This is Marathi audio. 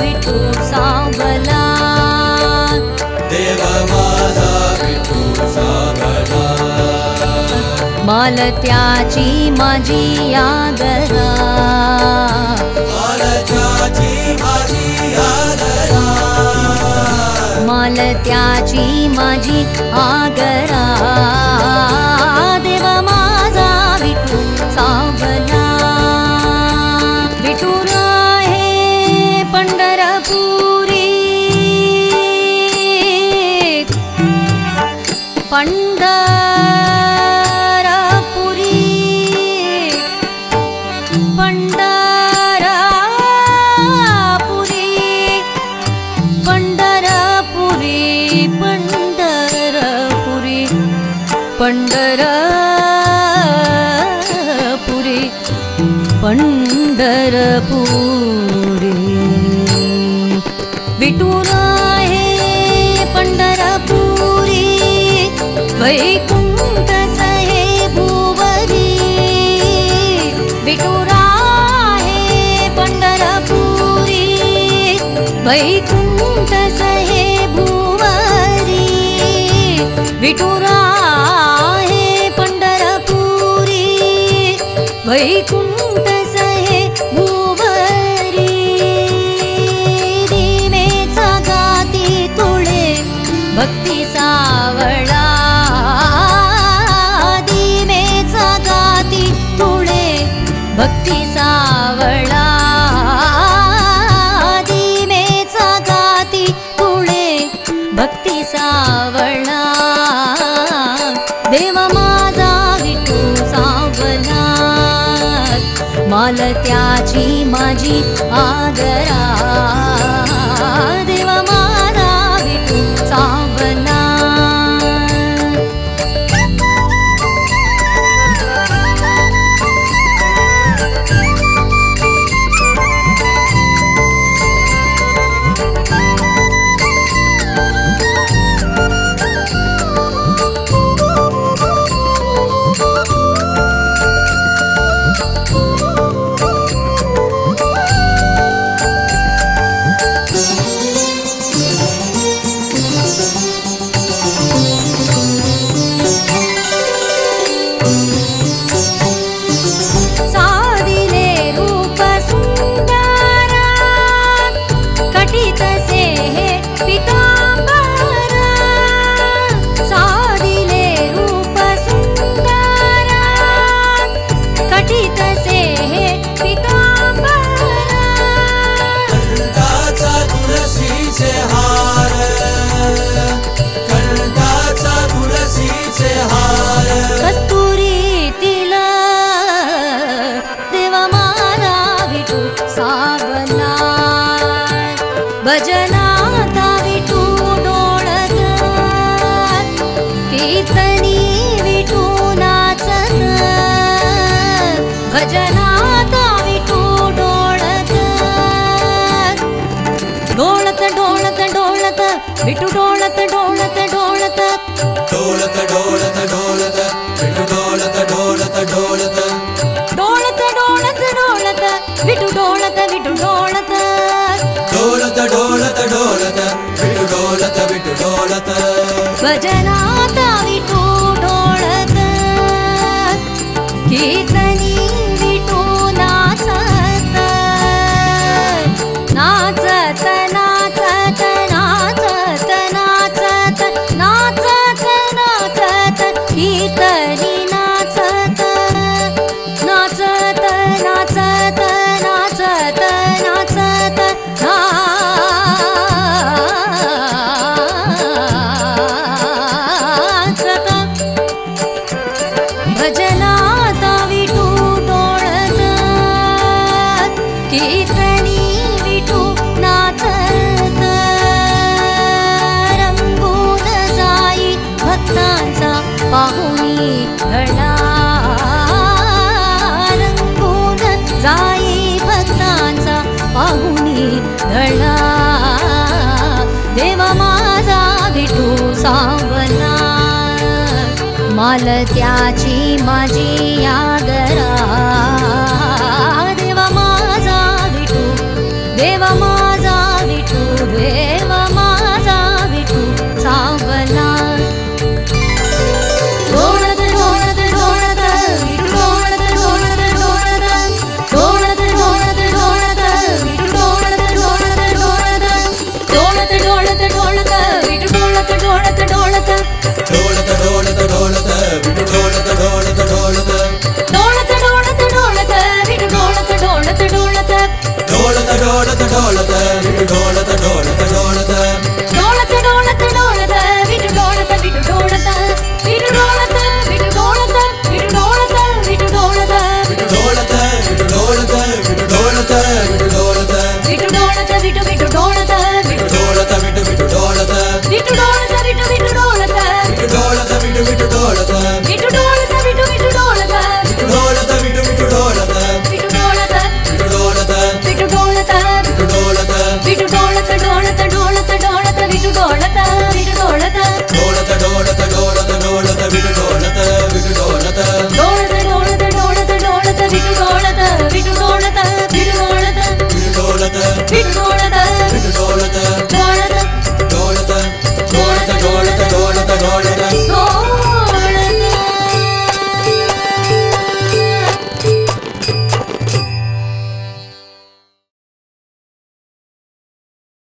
विठू सावला, देव माझा विठू सावला, मालत्याची माझी आगरा, मालत्याची माझी आगरा, मालत्याची माझी आगरा, देव माझा विठू सावला. विठू राहे पंढरपुरी, पंढरपुरी, पंढरपुरी, पंढरपुरी, पंढरपुरी, पंढरपुरी, पंढरपुरी. विठू राहे पंढरपुरी, वैकुंठ सहे भुवरी. विठू राहे पंढरपुरी, वैकुंठ सहे भुवरी. विठू राहे पंढरपुरी, वैकुंठ सहे भुवरी. दिमेचा गाती तुळे भक्ती सावळा, दिमेचा गाती तुळे भक्ती सावळा, दिमेचा गाती तुळे भक्ती सावळा, देव माझा विठू सावला, मालत्याची माझी आगरा, देव माझा विठू सावला. भजनाता विठू डोळत, कीर्तनी विठू नाचत, भजनाता विठू डोळत, डोळत डोळत डोळत विठू डोळत डोळत डोळत, डोळत डोळत डोळत विठू डोळत डोळत डोळत, डोळत डोळत डोळत विठू डोळत विठू डोळत, डोळत डोळत डोळत विठू डोळत विठू डोळत, भजनाता विठू डोळत, कीर्तनी विठू नाचत, नाचत नाचत नाचत नाचत नाचत नाचत, कीर्तनी नाचत, नाचत नाचत नाचत नाचत, भजनाता विठू डोळत, कीर्तनी विठू नाचत, रंगून जाई भक्तांचा पाहुणी घडा, रंगून जाई भक्तांचा पाहुणी घडा, देव माझा विठू सावला, मालत्याची माझी आगरा, देव माझा विठू, देव माझा बिटु डोलत डोलत डोलत डोलत डोलत डोलत बिटु डोलत बिटु डोलत बिटु डोलत बिटु डोलत बिटु डोलत बिटु डोलत बिटु डोलत बिटु डोलत बिटु डोलत बिटु डोलत बिटु डोलत बिटु बिटु डोलत बिटु डोलत बिटु बिटु डोलत बिटु डोलत बिटु बिटु डोलत बिटु डोलत बिटु बिटु डोलत बिटु डोलत बिटु बिटु डोलत बिटु डोलत बिटु बिटु डोलत बिटु डोलत बिटु डोलत बिटु डोलत बिटु डोलत बिटु डोलत डोलत डोलत डोलत बिटु डोलत बिटु डोलत डोलत डोलत डोलत डोलत बिटु डोलत बिटु डोलत डोलत डोलत डोलत डोलत बिटु डोलत बिटु डोलत बिटु डोलत बिटु डोलत बिटु डोलत